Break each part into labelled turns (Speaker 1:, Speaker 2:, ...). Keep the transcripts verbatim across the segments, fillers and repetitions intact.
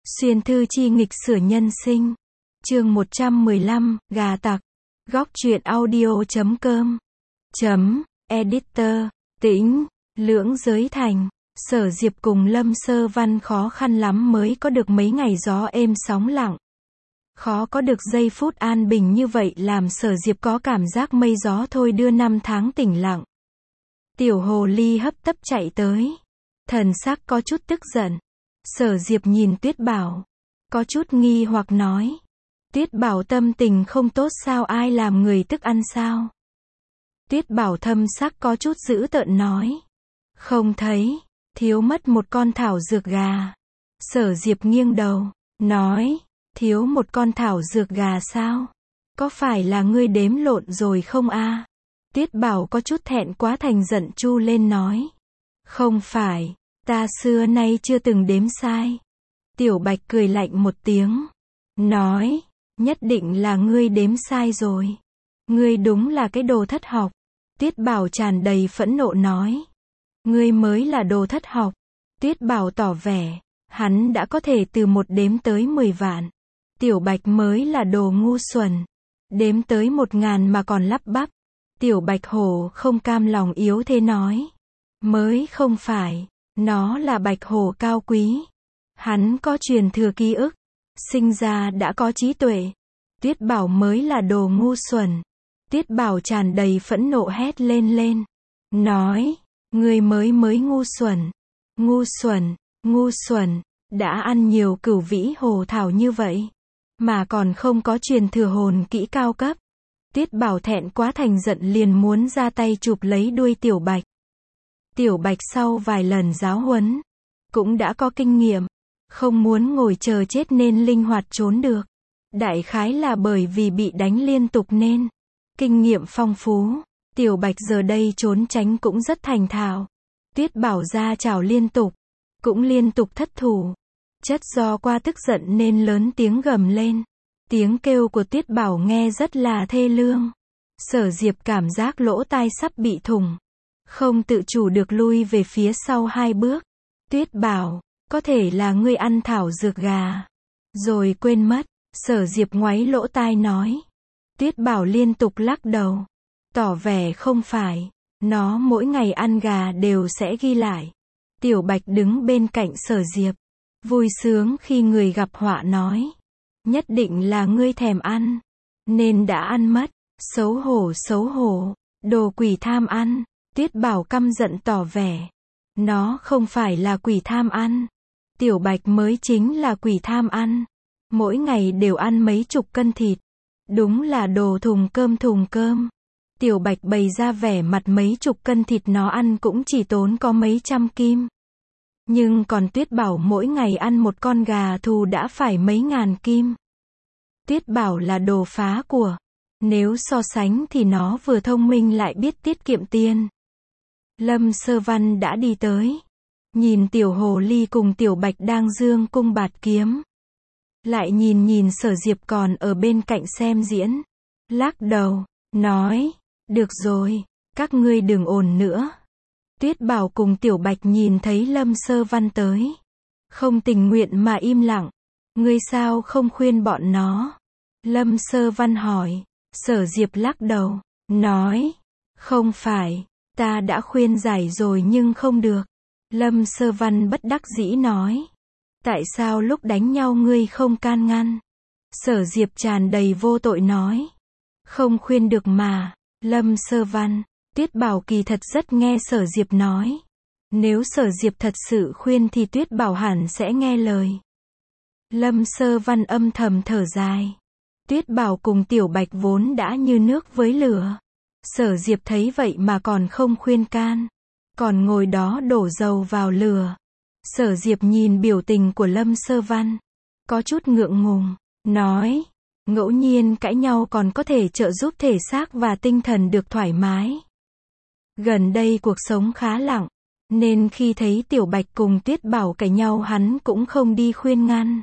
Speaker 1: Xuyên thư chi nghịch sửa nhân sinh. Chương một trăm mười lăm, gà tặc. Góc truyện audio chấm com. Chấm, editor, tĩnh, lưỡng giới thành. Sở Diệp cùng Lâm Sơ Văn khó khăn lắm mới có được mấy ngày gió êm sóng lặng. Khó có được giây phút an bình như vậy làm Sở Diệp có cảm giác mây gió thôi đưa năm tháng tĩnh lặng. Tiểu hồ ly hấp tấp chạy tới. Thần sắc có chút tức giận. Sở Diệp nhìn Tuyết Bảo. Có chút nghi hoặc nói. Tuyết Bảo tâm tình không tốt sao, ai làm người tức ăn sao? Tuyết Bảo thâm sắc có chút dữ tợn nói. Không thấy, thiếu mất một con thảo dược gà. Sở Diệp nghiêng đầu, nói, thiếu một con thảo dược gà sao? Có phải là ngươi đếm lộn rồi không a? Tuyết Bảo có chút thẹn quá thành giận chu lên nói. Không phải, ta xưa nay chưa từng đếm sai. Tiểu Bạch cười lạnh một tiếng. Nói, nhất định là ngươi đếm sai rồi. Ngươi đúng là cái đồ thất học. Tuyết Bảo tràn đầy phẫn nộ nói. Ngươi mới là đồ thất học. Tuyết Bảo tỏ vẻ, hắn đã có thể từ một đếm tới mười vạn. Tiểu Bạch mới là đồ ngu xuẩn. Đếm tới một ngàn mà còn lắp bắp. Tiểu Bạch hổ không cam lòng yếu thế nói. Mới không phải, nó là bạch hổ cao quý. Hắn có truyền thừa ký ức. Sinh ra đã có trí tuệ. Tuyết Bảo mới là đồ ngu xuẩn. Tuyết Bảo tràn đầy phẫn nộ hét lên lên. Nói, người mới mới ngu xuẩn. Ngu xuẩn, ngu xuẩn, đã ăn nhiều cửu vĩ hồ thảo như vậy. Mà còn không có truyền thừa hồn kỹ cao cấp. Tuyết Bảo thẹn quá thành giận liền muốn ra tay chụp lấy đuôi Tiểu Bạch. Tiểu Bạch sau vài lần giáo huấn, cũng đã có kinh nghiệm. Không muốn ngồi chờ chết nên linh hoạt trốn được. Đại khái là bởi vì bị đánh liên tục nên kinh nghiệm phong phú. Tiểu Bạch giờ đây trốn tránh cũng rất thành thạo. Tuyết Bảo ra chảo liên tục, cũng liên tục thất thủ. Chất do qua tức giận nên lớn tiếng gầm lên. Tiếng kêu của Tuyết Bảo nghe rất là thê lương. Sở Diệp cảm giác lỗ tai sắp bị thủng. Không tự chủ được lui về phía sau hai bước. Tuyết Bảo, có thể là ngươi ăn thảo dược gà. Rồi quên mất. Sở Diệp ngoáy lỗ tai nói. Tuyết Bảo liên tục lắc đầu. Tỏ vẻ không phải. Nó mỗi ngày ăn gà đều sẽ ghi lại. Tiểu Bạch đứng bên cạnh Sở Diệp. Vui sướng khi người gặp họa nói. Nhất định là ngươi thèm ăn. Nên đã ăn mất. Xấu hổ xấu hổ. Đồ quỷ tham ăn. Tuyết Bảo căm giận tỏ vẻ. Nó không phải là quỷ tham ăn. Tiểu Bạch mới chính là quỷ tham ăn. Mỗi ngày đều ăn mấy chục cân thịt. Đúng là đồ thùng cơm thùng cơm. Tiểu Bạch bày ra vẻ mặt mấy chục cân thịt nó ăn cũng chỉ tốn có mấy trăm kim. Nhưng còn Tuyết Bảo mỗi ngày ăn một con gà thù đã phải mấy ngàn kim. Tuyết Bảo là đồ phá của. Nếu so sánh thì nó vừa thông minh lại biết tiết kiệm tiền. Lâm Sơ Văn đã đi tới. Nhìn Tiểu Hồ Ly cùng Tiểu Bạch đang dương cung bạt kiếm. Lại nhìn nhìn Sở Diệp còn ở bên cạnh xem diễn. Lắc đầu, nói, được rồi, các ngươi đừng ồn nữa. Tuyết Bảo cùng Tiểu Bạch nhìn thấy Lâm Sơ Văn tới. Không tình nguyện mà im lặng. Ngươi sao không khuyên bọn nó? Lâm Sơ Văn hỏi. Sở Diệp lắc đầu, nói, không phải, ta đã khuyên giải rồi nhưng không được. Lâm Sơ Văn bất đắc dĩ nói. Tại sao lúc đánh nhau ngươi không can ngăn? Sở Diệp tràn đầy vô tội nói. Không khuyên được mà. Lâm Sơ Văn, Tuyết Bảo kỳ thật rất nghe Sở Diệp nói. Nếu Sở Diệp thật sự khuyên thì Tuyết Bảo hẳn sẽ nghe lời. Lâm Sơ Văn âm thầm thở dài. Tuyết Bảo cùng Tiểu Bạch vốn đã như nước với lửa. Sở Diệp thấy vậy mà còn không khuyên can. Còn ngồi đó đổ dầu vào lửa. Sở Diệp nhìn biểu tình của Lâm Sơ Văn. Có chút ngượng ngùng. Nói. Ngẫu nhiên cãi nhau còn có thể trợ giúp thể xác và tinh thần được thoải mái. Gần đây cuộc sống khá lặng. Nên khi thấy Tiểu Bạch cùng Tuyết Bảo cãi nhau hắn cũng không đi khuyên ngăn.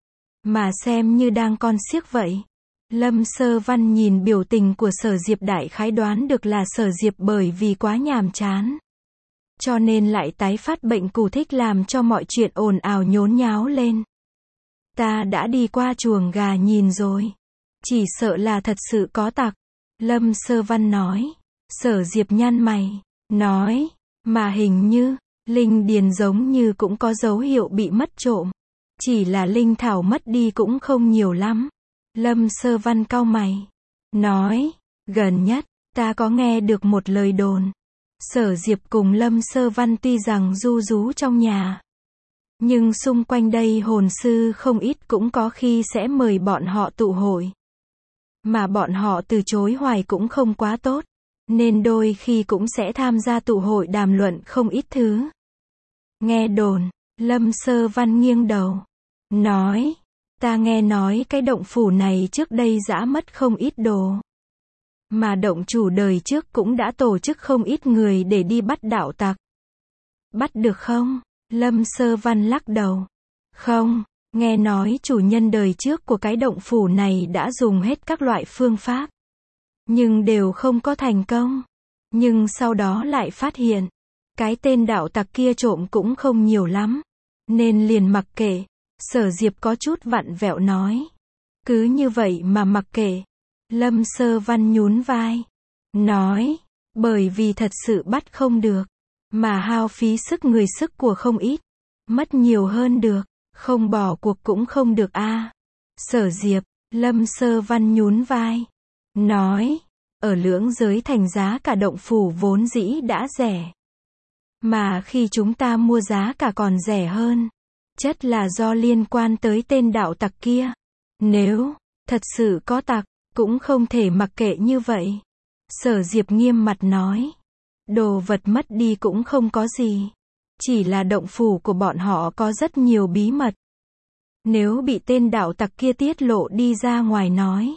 Speaker 1: Mà xem như đang con xiếc vậy. Lâm Sơ Văn nhìn biểu tình của Sở Diệp đại khái đoán được là Sở Diệp bởi vì quá nhàm chán. Cho nên lại tái phát bệnh cũ thích làm cho mọi chuyện ồn ào nhốn nháo lên. Ta đã đi qua chuồng gà nhìn rồi. Chỉ sợ là thật sự có tặc. Lâm Sơ Văn nói. Sở Diệp nhăn mày. Nói. Mà hình như, linh điền giống như cũng có dấu hiệu bị mất trộm. Chỉ là linh thảo mất đi cũng không nhiều lắm. Lâm Sơ Văn cau mày. Nói. Gần nhất, ta có nghe được một lời đồn. Sở Diệp cùng Lâm Sơ Văn tuy rằng ru rú trong nhà. Nhưng xung quanh đây hồn sư không ít cũng có khi sẽ mời bọn họ tụ hội. Mà bọn họ từ chối hoài cũng không quá tốt. Nên đôi khi cũng sẽ tham gia tụ hội đàm luận không ít thứ. Nghe đồn, Lâm Sơ Văn nghiêng đầu. Nói, ta nghe nói cái động phủ này trước đây giã mất không ít đồ. Mà động chủ đời trước cũng đã tổ chức không ít người để đi bắt đạo tặc. Bắt được không? Lâm Sơ Văn lắc đầu. Không, nghe nói chủ nhân đời trước của cái động phủ này đã dùng hết các loại phương pháp. Nhưng đều không có thành công. Nhưng sau đó lại phát hiện, cái tên đạo tặc kia trộm cũng không nhiều lắm. Nên liền mặc kệ. Sở Diệp có chút vặn vẹo nói. Cứ như vậy mà mặc kệ. Lâm Sơ Văn nhún vai. Nói, bởi vì thật sự bắt không được. Mà hao phí sức người sức của không ít. Mất nhiều hơn được. Không bỏ cuộc cũng không được a. À. Sở Diệp, Lâm Sơ Văn nhún vai. Nói, ở lưỡng giới thành giá cả động phủ vốn dĩ đã rẻ. Mà khi chúng ta mua giá cả còn rẻ hơn. Chất là do liên quan tới tên đạo tặc kia. Nếu thật sự có tặc, cũng không thể mặc kệ như vậy. Sở Diệp nghiêm mặt nói. Đồ vật mất đi cũng không có gì. Chỉ là động phủ của bọn họ có rất nhiều bí mật. Nếu bị tên đạo tặc kia tiết lộ đi ra ngoài nói.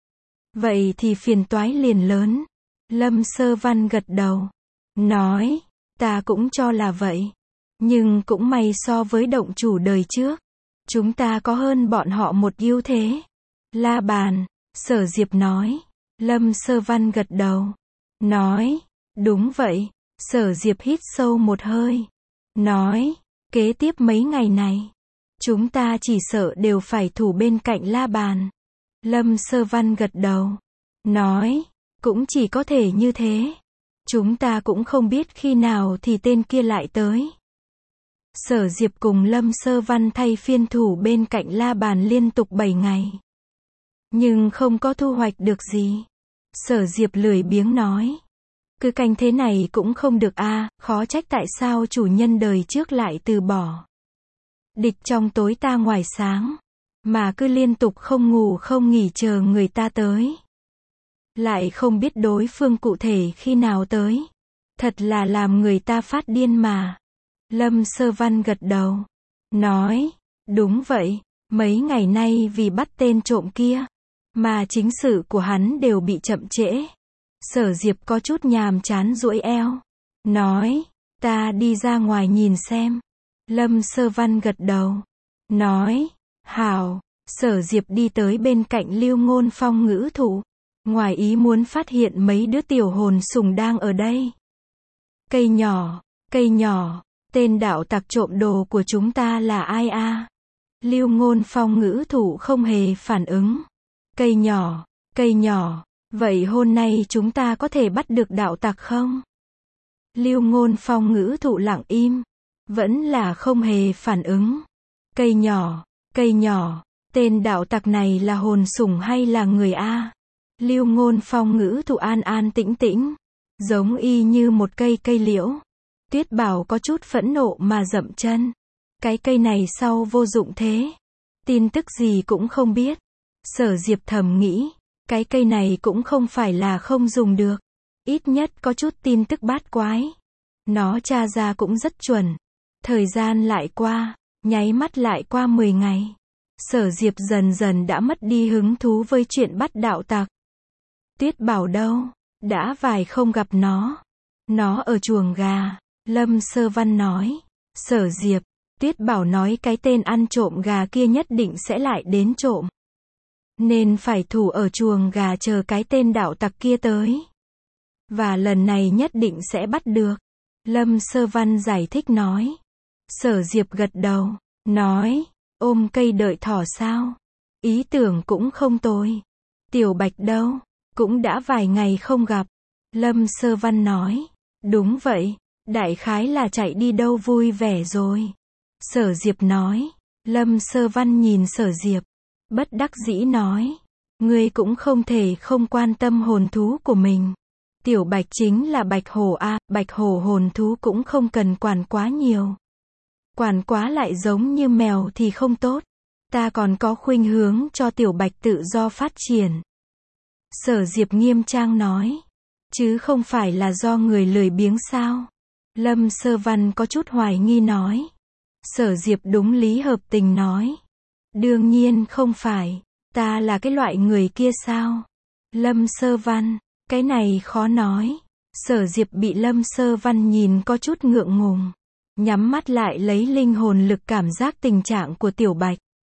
Speaker 1: Vậy thì phiền toái liền lớn. Lâm Sơ Văn gật đầu. Nói, ta cũng cho là vậy. Nhưng cũng may so với động chủ đời trước. Chúng ta có hơn bọn họ một ưu thế. La bàn, Sở Diệp nói. Lâm Sơ Văn gật đầu. Nói, đúng vậy. Sở Diệp hít sâu một hơi. Nói, kế tiếp mấy ngày này. Chúng ta chỉ sợ đều phải thủ bên cạnh la bàn. Lâm Sơ Văn gật đầu. Nói, cũng chỉ có thể như thế. Chúng ta cũng không biết khi nào thì tên kia lại tới. Sở Diệp cùng Lâm Sơ Văn thay phiên thủ bên cạnh la bàn liên tục bảy ngày. Nhưng không có thu hoạch được gì. Sở Diệp lười biếng nói. Cứ canh thế này cũng không được a, à, khó trách tại sao chủ nhân đời trước lại từ bỏ. Địch trong tối ta ngoài sáng. Mà cứ liên tục không ngủ không nghỉ chờ người ta tới. Lại không biết đối phương cụ thể khi nào tới. Thật là làm người ta phát điên mà. Lâm Sơ Văn gật đầu. Nói, đúng vậy, mấy ngày nay vì bắt tên trộm kia. Mà chính sự của hắn đều bị chậm trễ. Sở Diệp có chút nhàm chán duỗi eo. Nói, ta đi ra ngoài nhìn xem. Lâm Sơ Văn gật đầu. Nói, hảo. Sở Diệp đi tới bên cạnh Lưu Ngôn Phong ngữ thụ. Ngoài ý muốn phát hiện mấy đứa tiểu hồn sùng đang ở đây. Cây nhỏ, cây nhỏ, tên đạo tặc trộm đồ của chúng ta là ai a? À? Lưu Ngôn Phong ngữ thụ không hề phản ứng. Cây nhỏ, cây nhỏ, vậy hôm nay chúng ta có thể bắt được đạo tặc không? Lưu Ngôn Phong ngữ thụ lặng im, vẫn là không hề phản ứng. Cây nhỏ, cây nhỏ, tên đạo tặc này là hồn sủng hay là người a? À? Lưu Ngôn Phong ngữ thụ an an tĩnh tĩnh, giống y như một cây cây liễu. Tuyết Bảo có chút phẫn nộ mà dậm chân. Cái cây này sau vô dụng thế. Tin tức gì cũng không biết. Sở Diệp thầm nghĩ, cái cây này cũng không phải là không dùng được. Ít nhất có chút tin tức bát quái. Nó tra ra cũng rất chuẩn. Thời gian lại qua, nháy mắt lại qua mười ngày. Sở Diệp dần dần đã mất đi hứng thú với chuyện bắt đạo tặc. Tuyết Bảo đâu? Đã vài không gặp nó. Nó ở chuồng gà. Lâm Sơ Văn nói. Sở Diệp, Tuyết Bảo nói cái tên ăn trộm gà kia nhất định sẽ lại đến trộm. Nên phải thủ ở chuồng gà chờ cái tên đạo tặc kia tới. Và lần này nhất định sẽ bắt được. Lâm Sơ Văn giải thích nói. Sở Diệp gật đầu, nói. Ôm cây đợi thỏ sao? Ý tưởng cũng không tồi. Tiểu Bạch đâu? Cũng đã vài ngày không gặp. Lâm Sơ Văn nói. Đúng vậy, đại khái là chạy đi đâu vui vẻ rồi. Sở Diệp nói. Lâm Sơ Văn nhìn Sở Diệp. Bất đắc dĩ nói. Ngươi cũng không thể không quan tâm hồn thú của mình. Tiểu Bạch chính là bạch hổ a, bạch hổ hồn thú cũng không cần quản quá nhiều. Quản quá lại giống như mèo thì không tốt. Ta còn có khuynh hướng cho Tiểu Bạch tự do phát triển. Sở Diệp nghiêm trang nói. Chứ không phải là do người lười biếng sao? Lâm Sơ Văn có chút hoài nghi nói. Sở Diệp đúng lý hợp tình nói. Đương nhiên không phải. Ta là cái loại người kia sao? Lâm Sơ Văn, cái này khó nói. Sở Diệp bị Lâm Sơ Văn nhìn có chút ngượng ngùng. Nhắm mắt lại lấy linh hồn lực cảm giác tình trạng của Tiểu Bạch.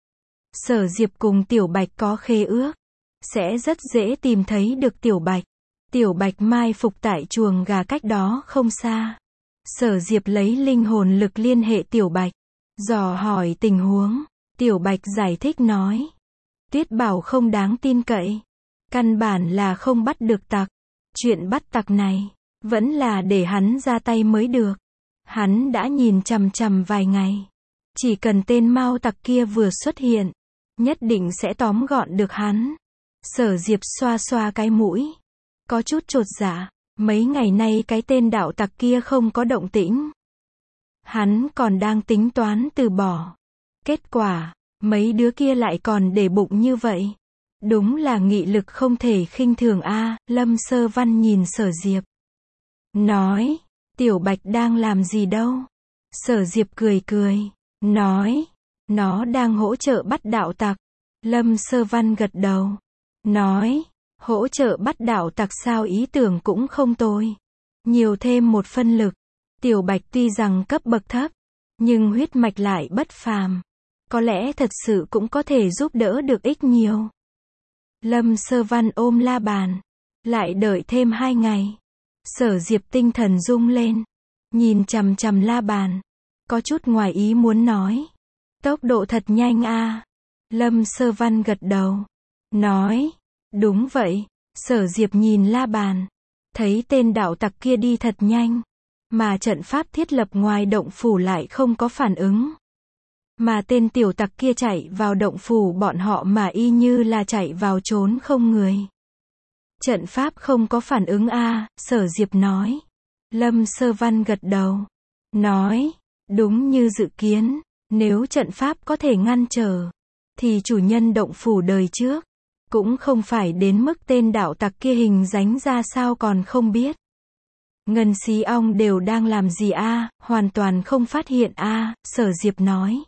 Speaker 1: Sở Diệp cùng Tiểu Bạch có khế ước. Sẽ rất dễ tìm thấy được Tiểu Bạch. Tiểu Bạch mai phục tại chuồng gà cách đó không xa. Sở Diệp lấy linh hồn lực liên hệ Tiểu Bạch. Dò hỏi tình huống. Tiểu Bạch giải thích nói. Tuyết Bảo không đáng tin cậy. Căn bản là không bắt được tặc. Chuyện bắt tặc này, vẫn là để hắn ra tay mới được. Hắn đã nhìn chằm chằm vài ngày. Chỉ cần tên Mao tặc kia vừa xuất hiện, nhất định sẽ tóm gọn được hắn. Sở Diệp xoa xoa cái mũi. Có chút chột dạ. Mấy ngày nay cái tên đạo tặc kia không có động tĩnh. Hắn còn đang tính toán từ bỏ. Kết quả, mấy đứa kia lại còn để bụng như vậy. Đúng là nghị lực không thể khinh thường a. Lâm Sơ Văn nhìn Sở Diệp. Nói, Tiểu Bạch đang làm gì đâu? Sở Diệp cười cười. Nói, nó đang hỗ trợ bắt đạo tặc. Lâm Sơ Văn gật đầu. Nói, hỗ trợ bắt đạo tặc sao, ý tưởng cũng không tồi. Nhiều thêm một phân lực. Tiểu Bạch tuy rằng cấp bậc thấp, nhưng huyết mạch lại bất phàm. Có lẽ thật sự cũng có thể giúp đỡ được ích nhiều. Lâm Sơ Văn ôm la bàn. Lại đợi thêm hai ngày. Sở Diệp tinh thần rung lên. Nhìn chằm chằm la bàn. Có chút ngoài ý muốn nói. Tốc độ thật nhanh a. Lâm Sơ Văn gật đầu. Nói. Đúng vậy. Sở Diệp nhìn la bàn. Thấy tên đạo tặc kia đi thật nhanh. Mà trận pháp thiết lập ngoài động phủ lại không có phản ứng. Mà tên tiểu tặc kia chạy vào động phủ bọn họ mà y như là chạy vào trốn không người. Trận pháp không có phản ứng a. Sở Diệp nói. Lâm Sơ Văn gật đầu. Nói. Đúng như dự kiến. Nếu trận pháp có thể ngăn trở, thì chủ nhân động phủ đời trước cũng không phải đến mức tên đạo tặc kia hình dáng ra sao còn không biết. Ngân Xí Ong đều đang làm gì a? Hoàn toàn không phát hiện a. Sở Diệp nói.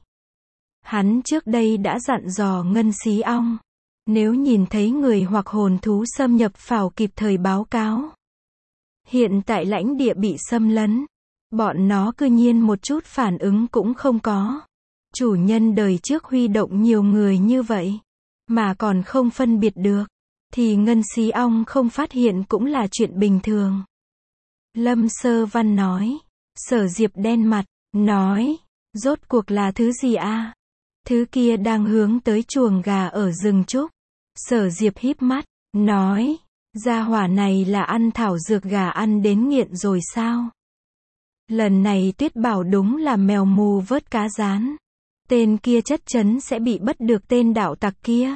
Speaker 1: Hắn trước đây đã dặn dò Ngân Xí Ong. Nếu nhìn thấy người hoặc hồn thú xâm nhập phào kịp thời báo cáo. Hiện tại lãnh địa bị xâm lấn. Bọn nó cư nhiên một chút phản ứng cũng không có. Chủ nhân đời trước huy động nhiều người như vậy. Mà còn không phân biệt được. Thì Ngân Xí Ong không phát hiện cũng là chuyện bình thường. Lâm Sơ Văn nói. Sở Diệp đen mặt. Nói. Rốt cuộc là thứ gì a? Thứ kia đang hướng tới chuồng gà ở rừng trúc. Sở Diệp híp mắt. Nói. Gia hỏa này là ăn thảo dược gà ăn đến nghiện rồi sao? Lần này Tuyết Bảo đúng là mèo mù vớt cá rán. Tên kia chất chấn sẽ bị bắt được tên đạo tặc kia.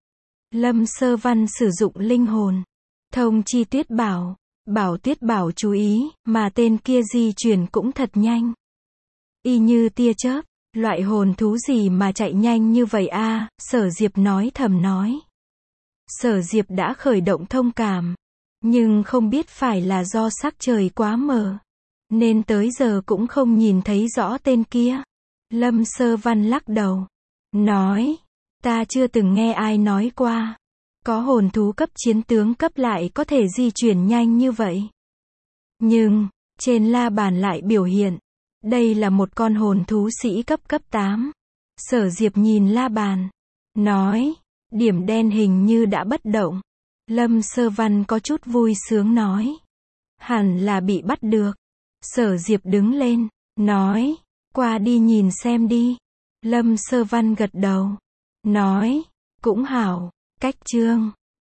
Speaker 1: Lâm Sơ Văn sử dụng linh hồn. Thông chi Tuyết Bảo. Bảo Tuyết Bảo chú ý, mà tên kia di chuyển cũng thật nhanh. Y như tia chớp. Loại hồn thú gì mà chạy nhanh như vậy a? Sở Diệp nói thầm nói. Sở Diệp đã khởi động thông cảm. Nhưng không biết phải là do sắc trời quá mờ. Nên tới giờ cũng không nhìn thấy rõ tên kia. Lâm Sơ Văn lắc đầu. Nói. Ta chưa từng nghe ai nói qua. Có hồn thú cấp chiến tướng cấp lại có thể di chuyển nhanh như vậy. Nhưng, trên la bàn lại biểu hiện. Đây là một con hồn thú sĩ cấp cấp tám. Sở Diệp nhìn la bàn. Nói. Điểm đen hình như đã bất động. Lâm Sơ Văn có chút vui sướng nói. Hẳn là bị bắt được. Sở Diệp đứng lên. Nói. Qua đi nhìn xem đi. Lâm Sơ Văn gật đầu. Nói. Cũng hảo. Cách chương.